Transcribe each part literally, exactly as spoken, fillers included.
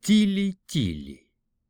Тили-тили.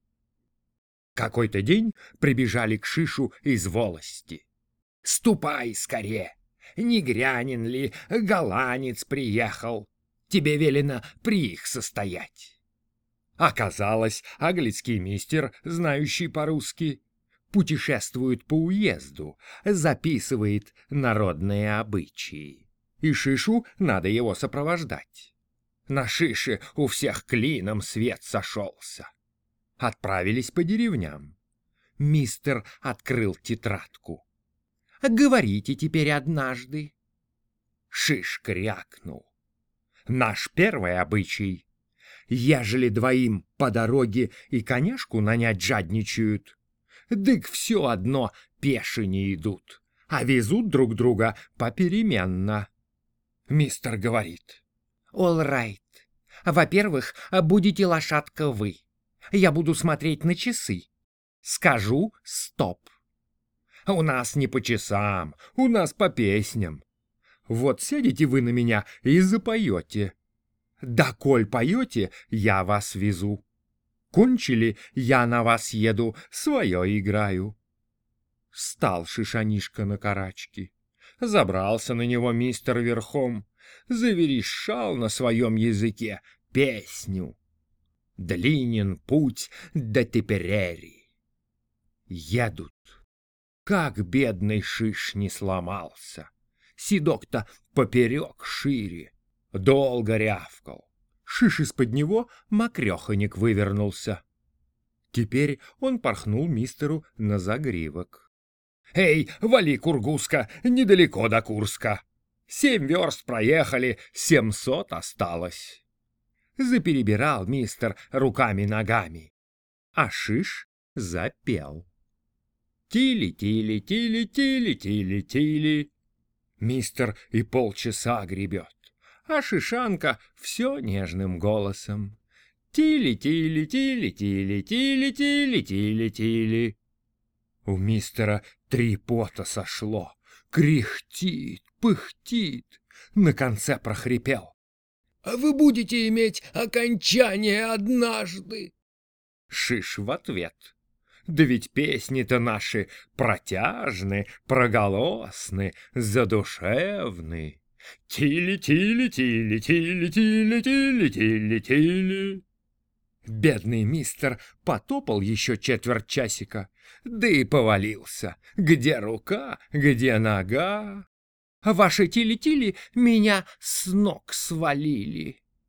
Какой-то день прибежали к Шишу из волости. «Ступай скоре! Не грянин ли голландец приехал? Тебе велено при их состоять». Оказалось, английский мистер, знающий по-русски, путешествует по уезду, записывает народные обычаи. И Шишу надо его сопровождать. На Шише у всех клином свет сошелся. Отправились по деревням. Мистер открыл тетрадку. «Говорите теперь однажды». Шиш крякнул. «Наш первый обычай. Ежели двоим по дороге и коняшку нанять жадничают, дык все одно пеше не идут, а везут друг друга попеременно». Мистер говорит: «All right. Во-первых, будете лошадка вы. Я буду смотреть на часы. Скажу «стоп». У нас не по часам, у нас по песням. Вот сядете вы на меня и запоете. Да коль поете, я вас везу. Кончили, я на вас еду, свое играю». Встал Шишанишка на карачки. Забрался на него мистер верхом, заверещал на своем языке песню. Длинен путь до Теперери. Едут. Как бедный Шиш не сломался. Седок-то поперек шире. Долго рявкал. Шиш из-под него мокреханик вывернулся. Теперь он порхнул мистеру на загривок. «Эй, вали, Кургуска, недалеко до Курска. Семь верст проехали, семьсот осталось». Заперебирал мистер руками-ногами, а Шиш запел. Тили-тили-тили-тили-тили-тили. Мистер и полчаса гребет, а Шишанка все нежным голосом. Тили-тили-тили-тили-тили-тили-тили-тили. У мистера три пота сошло, кряхтит, пыхтит, на конце прохрипел: «А вы будете иметь окончание однажды?» Шиш в ответ: «Да ведь песни-то наши протяжны, проголосны, задушевны. Тили-тили-тили-тили-тили-тили-тили-тили». Бедный мистер потопал еще четверть часика, да и повалился. Где рука, где нога? Ваши тили-тили меня с ног свалили.